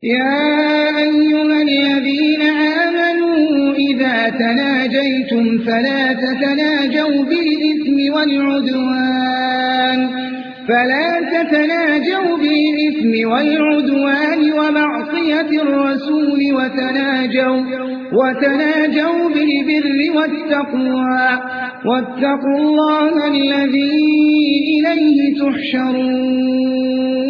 يا أيها الذين آمنوا إذا تناجيتم فلا تتناجوا بالإثم والعدوان ومعصية الرسول وتناجوا بالبر والتقوى واتقوا الله الذي إليه تحشرون